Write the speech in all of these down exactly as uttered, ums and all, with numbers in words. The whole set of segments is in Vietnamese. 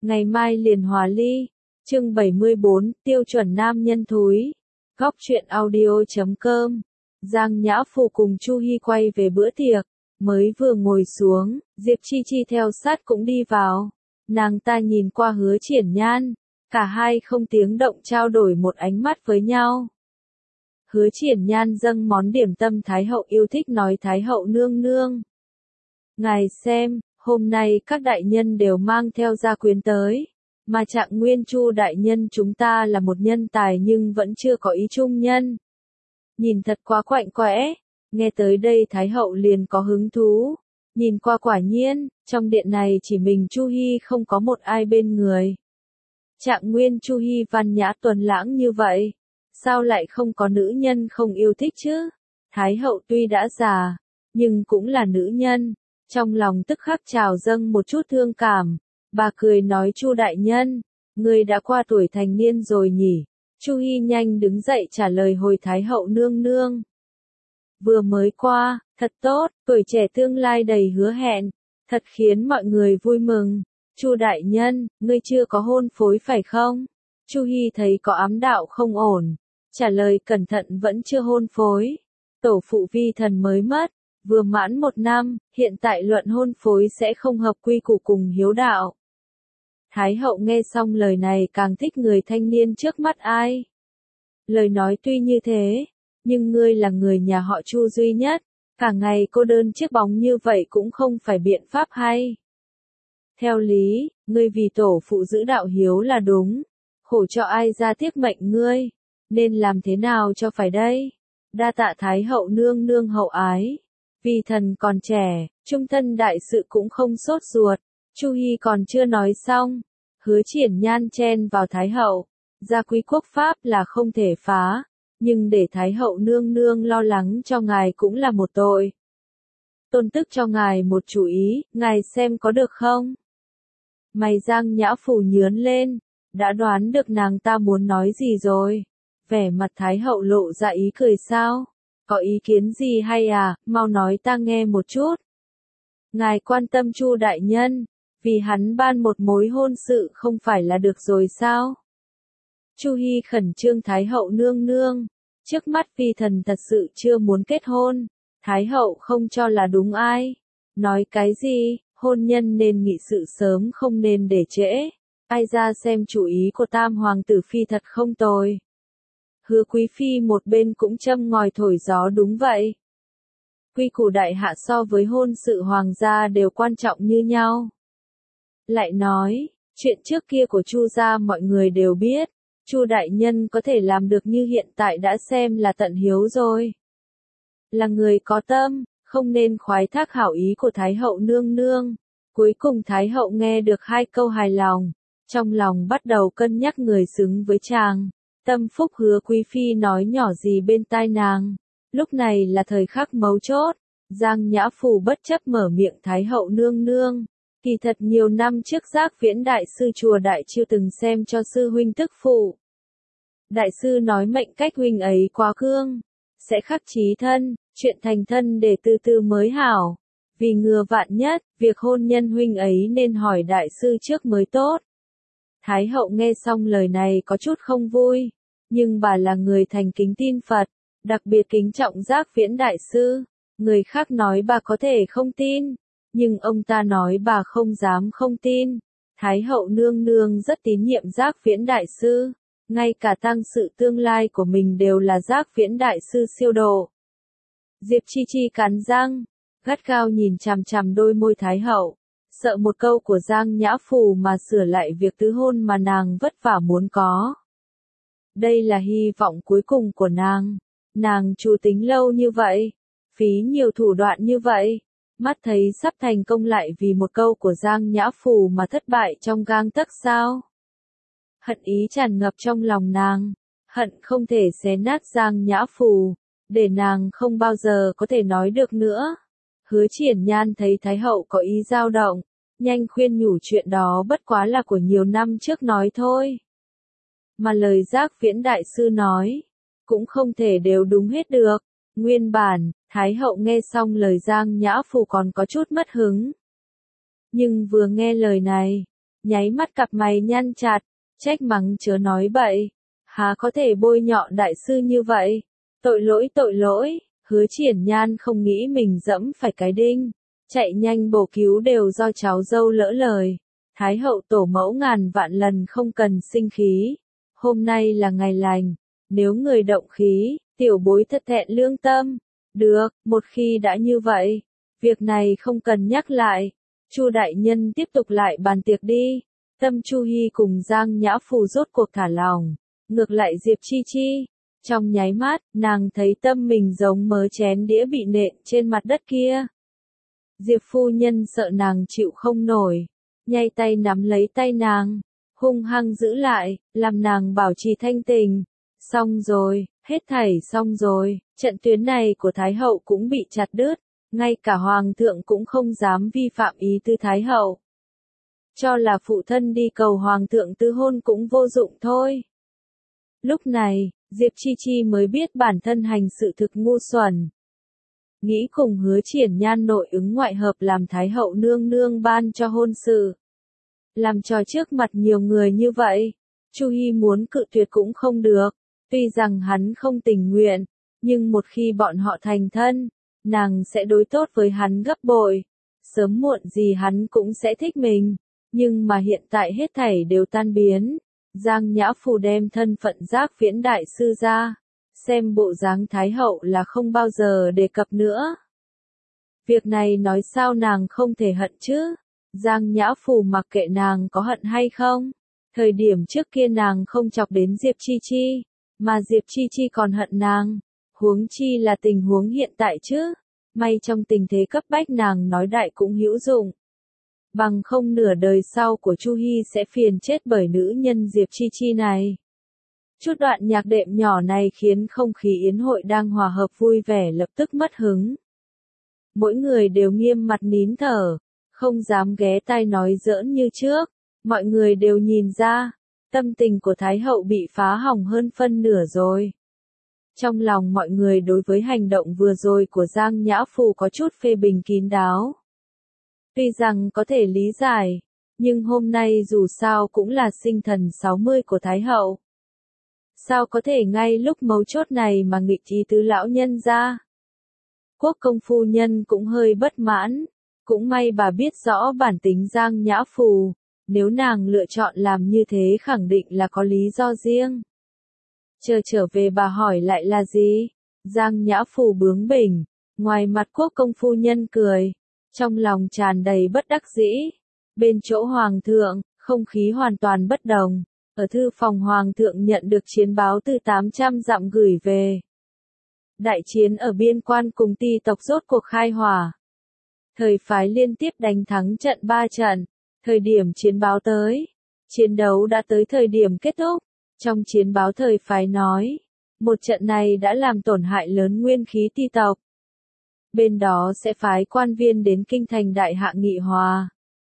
ngày mai liền hòa ly. Chương bảy mươi bốn, tiêu chuẩn nam nhân thúi. Góc truyện audio.com. Giang Nhã Phù cùng Chu Hi quay về bữa tiệc, mới vừa ngồi xuống, Diệp Chi Chi theo sát cũng đi vào. Nàng ta nhìn qua Hứa Triển Nhan, cả hai không tiếng động trao đổi một ánh mắt với nhau. Hứa Triển Nhan dâng món điểm tâm Thái hậu yêu thích nói: Thái hậu nương nương, ngài xem, hôm nay các đại nhân đều mang theo gia quyến tới, mà Trạng Nguyên Chu đại nhân chúng ta là một nhân tài nhưng vẫn chưa có ý trung nhân. Nhìn thật quá quạnh quẽ. Nghe tới đây Thái hậu liền có hứng thú. Nhìn qua quả nhiên, trong điện này chỉ mình Chu Hi không có một ai bên người. Trạng Nguyên Chu Hi văn nhã tuấn lãng như vậy, sao lại không có nữ nhân không yêu thích chứ? Thái hậu tuy đã già, nhưng cũng là nữ nhân, trong lòng tức khắc trào dâng một chút thương cảm. Bà cười nói: Chu đại nhân, người đã qua tuổi thành niên rồi nhỉ? Chu Hi nhanh đứng dậy trả lời: hồi Thái hậu nương nương, vừa mới qua, thật tốt, tuổi trẻ tương lai đầy hứa hẹn, thật khiến mọi người vui mừng. Chu đại nhân, ngươi chưa có hôn phối phải không? Chu Hi thấy có ám đạo không ổn, trả lời cẩn thận: vẫn chưa hôn phối. Tổ phụ vi thần mới mất, vừa mãn một năm, hiện tại luận hôn phối sẽ không hợp quy củ cùng hiếu đạo. Thái hậu nghe xong lời này càng thích người thanh niên trước mắt ai. Lời nói tuy như thế, nhưng ngươi là người nhà họ Chu duy nhất, cả ngày cô đơn chiếc bóng như vậy cũng không phải biện pháp hay. Theo lý, ngươi vì tổ phụ giữ đạo hiếu là đúng, khổ cho ai ra tiếc mệnh ngươi, nên làm thế nào cho phải đây? Đa tạ Thái hậu nương nương hậu ái, vì thần còn trẻ, trung thân đại sự cũng không sốt ruột. Chu Hi còn chưa nói xong, Hứa Triển Nhan chen vào: Thái hậu, gia quý quốc pháp là không thể phá, nhưng để Thái hậu nương nương lo lắng cho ngài cũng là một tội. Tôn tức cho ngài một chủ ý, ngài xem có được không? Mày Giang Nhã Phù nhướng lên, đã đoán được nàng ta muốn nói gì rồi. Vẻ mặt Thái hậu lộ ra ý cười: sao? Có ý kiến gì hay à, mau nói ta nghe một chút. Ngài quan tâm Chu đại nhân, vì hắn ban một mối hôn sự không phải là được rồi sao? Chu Hi khẩn trương: Thái hậu nương nương, trước mắt phi thần thật sự chưa muốn kết hôn. Thái hậu không cho là đúng ai? Nói cái gì? Hôn nhân nên nghị sự sớm không nên để trễ. Ai ra xem chủ ý của tam hoàng tử phi thật không tồi. Hứa quý phi một bên cũng châm ngòi thổi gió: đúng vậy. Quy củ đại hạ so với hôn sự hoàng gia đều quan trọng như nhau. Lại nói, chuyện trước kia của Chu gia mọi người đều biết, Chu đại nhân có thể làm được như hiện tại đã xem là tận hiếu rồi. Là người có tâm, không nên khoái thác hảo ý của Thái hậu nương nương. Cuối cùng Thái hậu nghe được hai câu hài lòng, trong lòng bắt đầu cân nhắc người xứng với chàng. Tâm phúc Hứa quý phi nói nhỏ gì bên tai nàng. Lúc này là thời khắc mấu chốt, Giang Nhã Phù bất chấp mở miệng: Thái hậu nương nương, kỳ thật nhiều năm trước Giác Viễn đại sư chùa Đại Chiêu từng xem cho sư huynh tức phụ. Đại sư nói mệnh cách huynh ấy quá cương, sẽ khắc chí thân, chuyện thành thân để từ từ mới hảo. Vì ngừa vạn nhất, việc hôn nhân huynh ấy nên hỏi đại sư trước mới tốt. Thái hậu nghe xong lời này có chút không vui, nhưng bà là người thành kính tin Phật, đặc biệt kính trọng Giác Viễn đại sư. Người khác nói bà có thể không tin, nhưng ông ta nói bà không dám không tin. Thái hậu nương nương rất tín nhiệm Giác Viễn đại sư, ngay cả tang sự tương lai của mình đều là Giác Viễn đại sư siêu độ. Diệp Chi Chi cắn răng, gắt gao nhìn chằm chằm đôi môi Thái hậu, sợ một câu của Giang Nhã Phù mà sửa lại việc tứ hôn mà nàng vất vả muốn có. Đây là hy vọng cuối cùng của nàng. Nàng chủ tính lâu như vậy, phí nhiều thủ đoạn như vậy, mắt thấy sắp thành công lại vì một câu của Giang Nhã Phù mà thất bại trong gang tấc sao? Hận ý tràn ngập trong lòng nàng, hận không thể xé nát Giang Nhã Phù, để nàng không bao giờ có thể nói được nữa. Hứa Triển Nhan thấy Thái hậu có ý dao động, nhanh khuyên nhủ: chuyện đó bất quá là của nhiều năm trước nói thôi. Mà lời Giác Viễn đại sư nói, cũng không thể đều đúng hết được. Nguyên bản, Thái hậu nghe xong lời Giang Nhã Phù còn có chút mất hứng. Nhưng vừa nghe lời này, nháy mắt cặp mày nhăn chặt, trách mắng chớ nói bậy, há có thể bôi nhọ đại sư như vậy, tội lỗi tội lỗi, Hứa Triển Nhan không nghĩ mình dẫm phải cái đinh, chạy nhanh bổ cứu đều do cháu dâu lỡ lời, Thái hậu tổ mẫu ngàn vạn lần không cần sinh khí, hôm nay là ngày lành, nếu người động khí, tiểu bối thật thẹn lương tâm, được, một khi đã như vậy, việc này không cần nhắc lại, Chu đại nhân tiếp tục lại bàn tiệc đi, tâm Chu Hi cùng Giang Nhã Phù rốt cuộc thả lòng, ngược lại Diệp Chi Chi, trong nháy mắt, nàng thấy tâm mình giống mớ chén đĩa bị nện trên mặt đất kia. Diệp phu nhân sợ nàng chịu không nổi, nhay tay nắm lấy tay nàng, hung hăng giữ lại, làm nàng bảo trì thanh tình. Xong rồi, hết thảy xong rồi, trận tuyến này của Thái hậu cũng bị chặt đứt, ngay cả Hoàng thượng cũng không dám vi phạm ý tư Thái hậu. Cho là phụ thân đi cầu Hoàng thượng tư hôn cũng vô dụng thôi. Lúc này, Diệp Chi Chi mới biết bản thân hành sự thực ngu xuẩn. Nghĩ cùng Hứa Triển Nhan nội ứng ngoại hợp làm Thái hậu nương nương ban cho hôn sự. Làm trò trước mặt nhiều người như vậy, Chu Hi muốn cự tuyệt cũng không được, tuy rằng hắn không tình nguyện, nhưng một khi bọn họ thành thân, nàng sẽ đối tốt với hắn gấp bội, sớm muộn gì hắn cũng sẽ thích mình, nhưng mà hiện tại hết thảy đều tan biến. Giang Nhã Phù đem thân phận Giác Viễn đại sư ra, xem bộ dáng Thái hậu là không bao giờ đề cập nữa. Việc này nói sao nàng không thể hận chứ? Giang Nhã Phù mặc kệ nàng có hận hay không, thời điểm trước kia nàng không chọc đến Diệp Chi Chi, mà Diệp Chi Chi còn hận nàng, huống chi là tình huống hiện tại chứ, may trong tình thế cấp bách nàng nói đại cũng hữu dụng. Bằng không nửa đời sau của Chu Hi sẽ phiền chết bởi nữ nhân Diệp Chi Chi này. Chút đoạn nhạc đệm nhỏ này khiến không khí yến hội đang hòa hợp vui vẻ lập tức mất hứng. Mỗi người đều nghiêm mặt nín thở, không dám ghé tai nói giỡn như trước, mọi người đều nhìn ra, tâm tình của Thái hậu bị phá hỏng hơn phân nửa rồi. Trong lòng mọi người đối với hành động vừa rồi của Giang Nhã Phù có chút phê bình kín đáo. Tuy rằng có thể lý giải, nhưng hôm nay dù sao cũng là sinh thần sáu mươi của Thái hậu. Sao có thể ngay lúc mấu chốt này mà nghịch ý tứ lão nhân ra? Quốc công phu nhân cũng hơi bất mãn, cũng may bà biết rõ bản tính Giang Nhã Phù, nếu nàng lựa chọn làm như thế khẳng định là có lý do riêng. Chờ trở về bà hỏi lại là gì? Giang Nhã Phù bướng bỉnh, ngoài mặt quốc công phu nhân cười, trong lòng tràn đầy bất đắc dĩ. Bên chỗ Hoàng thượng, không khí hoàn toàn bất đồng. Ở thư phòng Hoàng thượng nhận được chiến báo từ tám trăm dặm gửi về. Đại chiến ở biên quan cùng Ti tộc rốt cuộc khai hỏa. Thời phái liên tiếp đánh thắng trận ba trận. Thời điểm chiến báo tới, chiến đấu đã tới thời điểm kết thúc. Trong chiến báo thời phái nói, một trận này đã làm tổn hại lớn nguyên khí Ti tộc. Bên đó sẽ phái quan viên đến kinh thành đại hạ nghị hòa.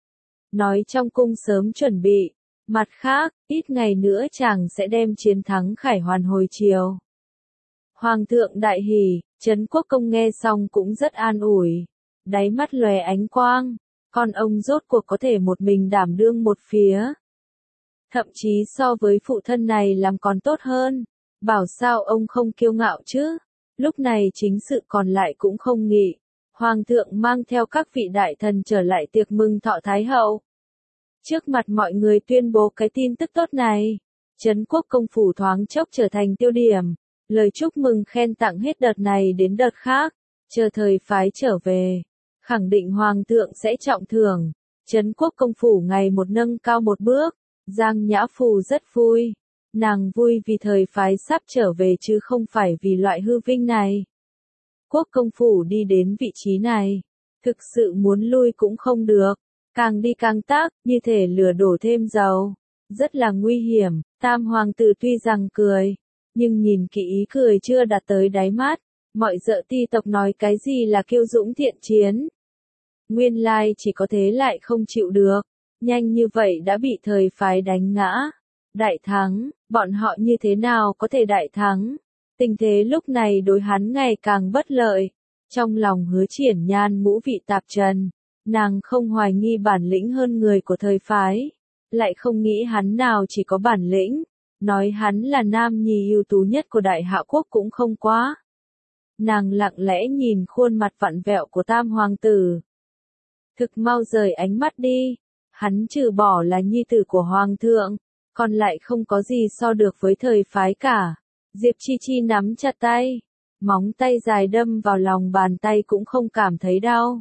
Nói trong cung sớm chuẩn bị. Mặt khác, ít ngày nữa chàng sẽ đem chiến thắng khải hoàn hồi chiều. Hoàng thượng đại hỉ, Trấn Quốc công nghe xong cũng rất an ủi. Đáy mắt lòe ánh quang, con ông rốt cuộc có thể một mình đảm đương một phía. Thậm chí so với phụ thân này làm còn tốt hơn. Bảo sao ông không kiêu ngạo chứ? Lúc này chính sự còn lại cũng không nghị. Hoàng thượng mang theo các vị đại thần trở lại tiệc mừng thọ Thái hậu. Trước mặt mọi người tuyên bố cái tin tức tốt này, Trấn Quốc công phủ thoáng chốc trở thành tiêu điểm, lời chúc mừng khen tặng hết đợt này đến đợt khác, chờ thời phái trở về, khẳng định Hoàng thượng sẽ trọng thưởng, Trấn Quốc công phủ ngày một nâng cao một bước, Giang Nhã Phù rất vui, nàng vui vì thời phái sắp trở về chứ không phải vì loại hư vinh này. Quốc công phủ đi đến vị trí này, thực sự muốn lui cũng không được. Càng đi càng tác, như thể lửa đổ thêm dầu. Rất là nguy hiểm, tam hoàng tử tuy rằng cười, nhưng nhìn kỹ ý cười chưa đạt tới đáy mắt. Mọi dợ Ti tộc nói cái gì là kiêu dũng thiện chiến. Nguyên lai chỉ có thế lại không chịu được. Nhanh như vậy đã bị thời phái đánh ngã. Đại thắng, bọn họ như thế nào có thể đại thắng? Tình thế lúc này đối hắn ngày càng bất lợi. Trong lòng Hứa Triển Nhan ngũ vị tạp trần. Nàng không hoài nghi bản lĩnh hơn người của thời phái. lại không nghĩ hắn nào chỉ có bản lĩnh, nói hắn là nam nhi ưu tú nhất của Đại Hạ Quốc cũng không quá. Nàng lặng lẽ nhìn khuôn mặt vặn vẹo của tam hoàng tử. Thực mau rời ánh mắt đi, hắn trừ bỏ là nhi tử của hoàng thượng, còn lại không có gì so được với thời phái cả. Diệp Chi Chi nắm chặt tay, móng tay dài đâm vào lòng bàn tay cũng không cảm thấy đau.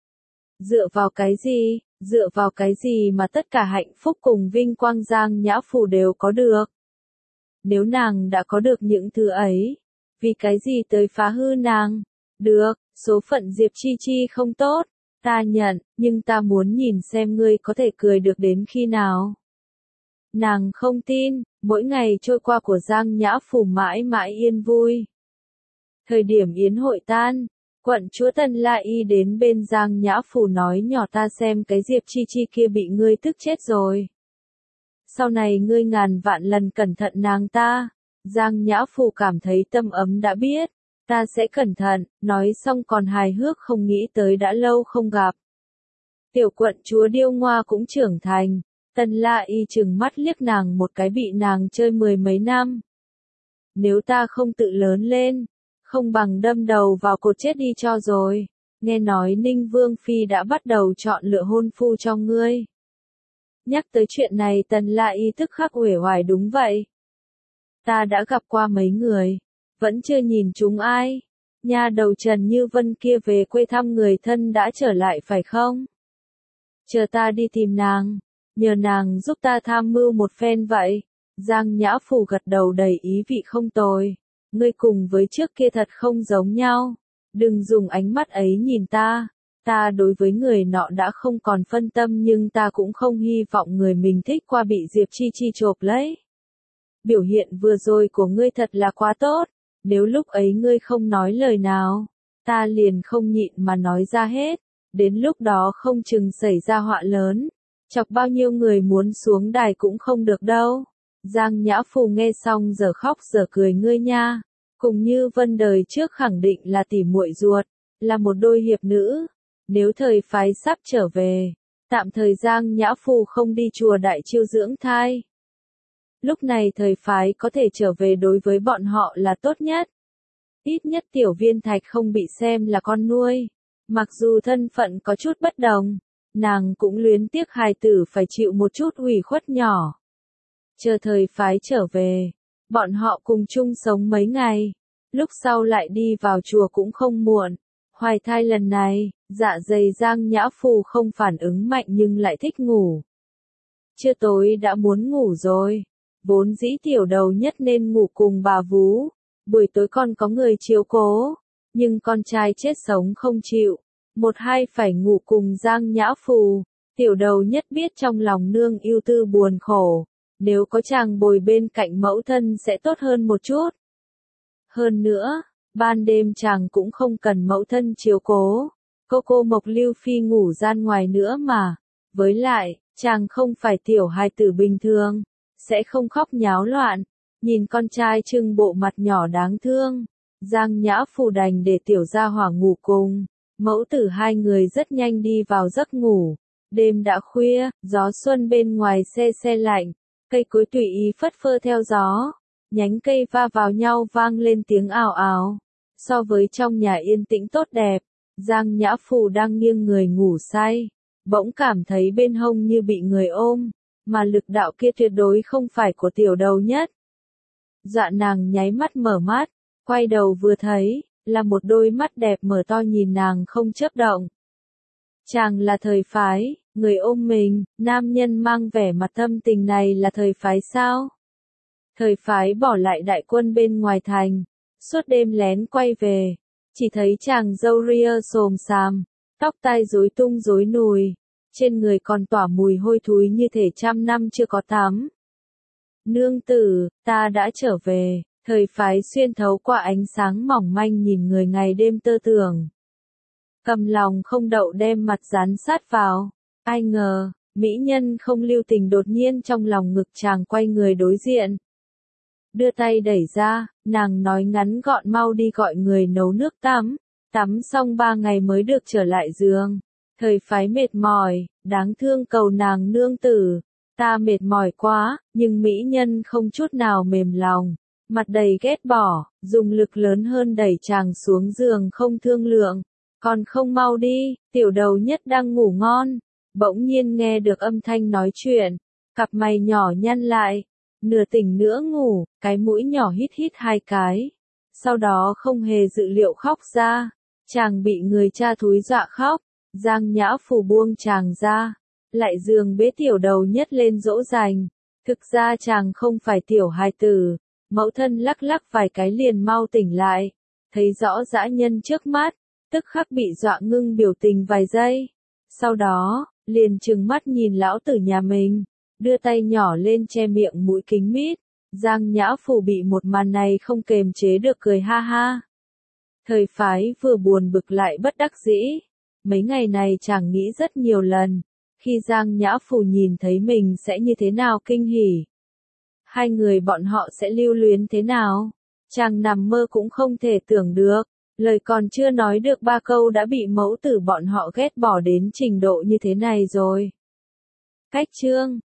Dựa vào cái gì, dựa vào cái gì mà tất cả hạnh phúc cùng vinh quang Giang Nhã Phù đều có được? Nếu nàng đã có được những thứ ấy, vì cái gì tới phá hư nàng? Được, số phận Diệp Chi Chi không tốt, ta nhận, nhưng ta muốn nhìn xem ngươi có thể cười được đến khi nào. Nàng không tin, mỗi ngày trôi qua của Giang Nhã Phù mãi mãi yên vui. Thời điểm yến hội tan, quận chúa Tân La Y đến bên Giang Nhã Phù nói nhỏ ta xem cái Diệp Chi Chi kia bị ngươi tức chết rồi. Sau này ngươi ngàn vạn lần cẩn thận nàng ta. Giang Nhã Phù cảm thấy tâm ấm đã biết, ta sẽ cẩn thận, nói xong còn hài hước không nghĩ tới đã lâu không gặp. Tiểu quận chúa Điêu Ngoa cũng trưởng thành, Tân La Y trừng mắt liếc nàng một cái bị nàng chơi mười mấy năm. Nếu ta không tự lớn lên, không bằng đâm đầu vào cột chết đi cho rồi. Nghe nói Ninh Vương Phi đã bắt đầu chọn lựa hôn phu cho ngươi. Nhắc tới chuyện này Tần La Y tức khắc uể oải đúng vậy. Ta đã gặp qua mấy người, vẫn chưa nhìn chúng ai. Nha đầu Trần Như Vân kia về quê thăm người thân đã trở lại phải không? Chờ ta đi tìm nàng, nhờ nàng giúp ta tham mưu một phen vậy. Giang Nhã Phù gật đầu đầy ý vị không tồi. Ngươi cùng với trước kia thật không giống nhau. Đừng dùng ánh mắt ấy nhìn ta. Ta đối với người nọ đã không còn phân tâm nhưng ta cũng không hy vọng người mình thích qua bị Diệp Chi Chi chộp lấy. Biểu hiện vừa rồi của ngươi thật là quá tốt. Nếu lúc ấy ngươi không nói lời nào, ta liền không nhịn mà nói ra hết. Đến lúc đó không chừng xảy ra họa lớn. Chọc bao nhiêu người muốn xuống đài cũng không được đâu. Giang Nhã Phù nghe xong giờ khóc giờ cười ngươi nha. Cùng Như Vân đời trước khẳng định là tỉ muội ruột, là một đôi hiệp nữ. Nếu thời phái sắp trở về, tạm thời Giang Nhã Phù không đi chùa Đại Chiêu dưỡng thai. Lúc này thời phái có thể trở về đối với bọn họ là tốt nhất. Ít nhất Tiểu Viên Thạch không bị xem là con nuôi. Mặc dù thân phận có chút bất đồng, nàng cũng luyến tiếc hài tử phải chịu một chút ủy khuất nhỏ. Chờ thời phái trở về, bọn họ cùng chung sống mấy ngày, lúc sau lại đi vào chùa cũng không muộn. Hoài thai lần này, dạ dày Giang Nhã Phù không phản ứng mạnh nhưng lại thích ngủ. Trưa tối đã muốn ngủ rồi, vốn dĩ tiểu đầu nhất nên ngủ cùng bà vú, buổi tối còn có người chiếu cố, nhưng con trai chết sống không chịu, một hai phải ngủ cùng Giang Nhã Phù, tiểu đầu nhất biết trong lòng nương ưu tư buồn khổ, nếu có chàng bồi bên cạnh mẫu thân sẽ tốt hơn một chút. Hơn nữa, ban đêm chàng cũng không cần mẫu thân chiếu cố, cô cô Mộc Lưu Phi ngủ gian ngoài nữa mà, với lại, chàng không phải tiểu hài tử bình thường, sẽ không khóc nháo loạn, nhìn con trai trưng bộ mặt nhỏ đáng thương, Giang Nhã Phù đành để tiểu gia hỏa ngủ cùng, mẫu tử hai người rất nhanh đi vào giấc ngủ, đêm đã khuya, gió xuân bên ngoài se se lạnh, cây cối tùy ý phất phơ theo gió. Nhánh cây va vào nhau vang lên tiếng ào ào. So với trong nhà yên tĩnh tốt đẹp, Giang Nhã Phù đang nghiêng người ngủ say, bỗng cảm thấy bên hông như bị người ôm, mà lực đạo kia tuyệt đối không phải của tiểu đầu nhất. Dọa nàng nháy mắt mở mắt, quay đầu vừa thấy, là một đôi mắt đẹp mở to nhìn nàng không chớp động. Chàng là thời phái, người ôm mình, nam nhân mang vẻ mặt thâm tình này là thời phái sao? Thời phái bỏ lại đại quân bên ngoài thành, suốt đêm lén quay về, chỉ thấy chàng râu ria xồm xàm, tóc tai rối tung rối nùi, trên người còn tỏa mùi hôi thối như thể trăm năm chưa có tắm. Nương tử, ta đã trở về, thời phái xuyên thấu qua ánh sáng mỏng manh nhìn người ngày đêm tơ tưởng. Cầm lòng không đậu đem mặt dán sát vào, ai ngờ, mỹ nhân không lưu tình đột nhiên trong lòng ngực chàng quay người đối diện. Đưa tay đẩy ra, nàng nói ngắn gọn mau đi gọi người nấu nước tắm, tắm xong ba ngày mới được trở lại giường. Thời phái mệt mỏi, đáng thương cầu nàng nương tử, Ta mệt mỏi quá, nhưng mỹ nhân không chút nào mềm lòng. Mặt đầy ghét bỏ, dùng lực lớn hơn đẩy chàng xuống giường không thương lượng. Còn không mau đi, tiểu đầu nhất đang ngủ ngon. Bỗng nhiên nghe được âm thanh nói chuyện, cặp mày nhỏ nhăn lại, nửa tỉnh nửa ngủ, cái mũi nhỏ hít hít hai cái. Sau đó không hề dự liệu khóc ra, chàng bị người cha thúi dọa khóc, Giang Nhã Phù buông chàng ra, lại giường bế tiểu đầu nhất lên dỗ dành. Thực ra chàng không phải tiểu hài tử, mẫu thân lắc lắc vài cái liền mau tỉnh lại, thấy rõ dã nhân trước mắt, tức khắc bị dọa ngưng biểu tình vài giây. Sau đó, liền trừng mắt nhìn lão tử nhà mình, đưa tay nhỏ lên che miệng mũi kính mít. Giang Nhã Phù bị một màn này không kềm chế được cười ha ha. Thời phái vừa buồn bực lại bất đắc dĩ. Mấy ngày này chàng nghĩ rất nhiều lần, khi Giang Nhã Phù nhìn thấy mình sẽ như thế nào kinh hỉ. Hai người bọn họ sẽ lưu luyến thế nào? Chàng nằm mơ cũng không thể tưởng được, lời còn chưa nói được ba câu đã bị mẫu tử bọn họ ghét bỏ đến trình độ như thế này rồi. Cách chương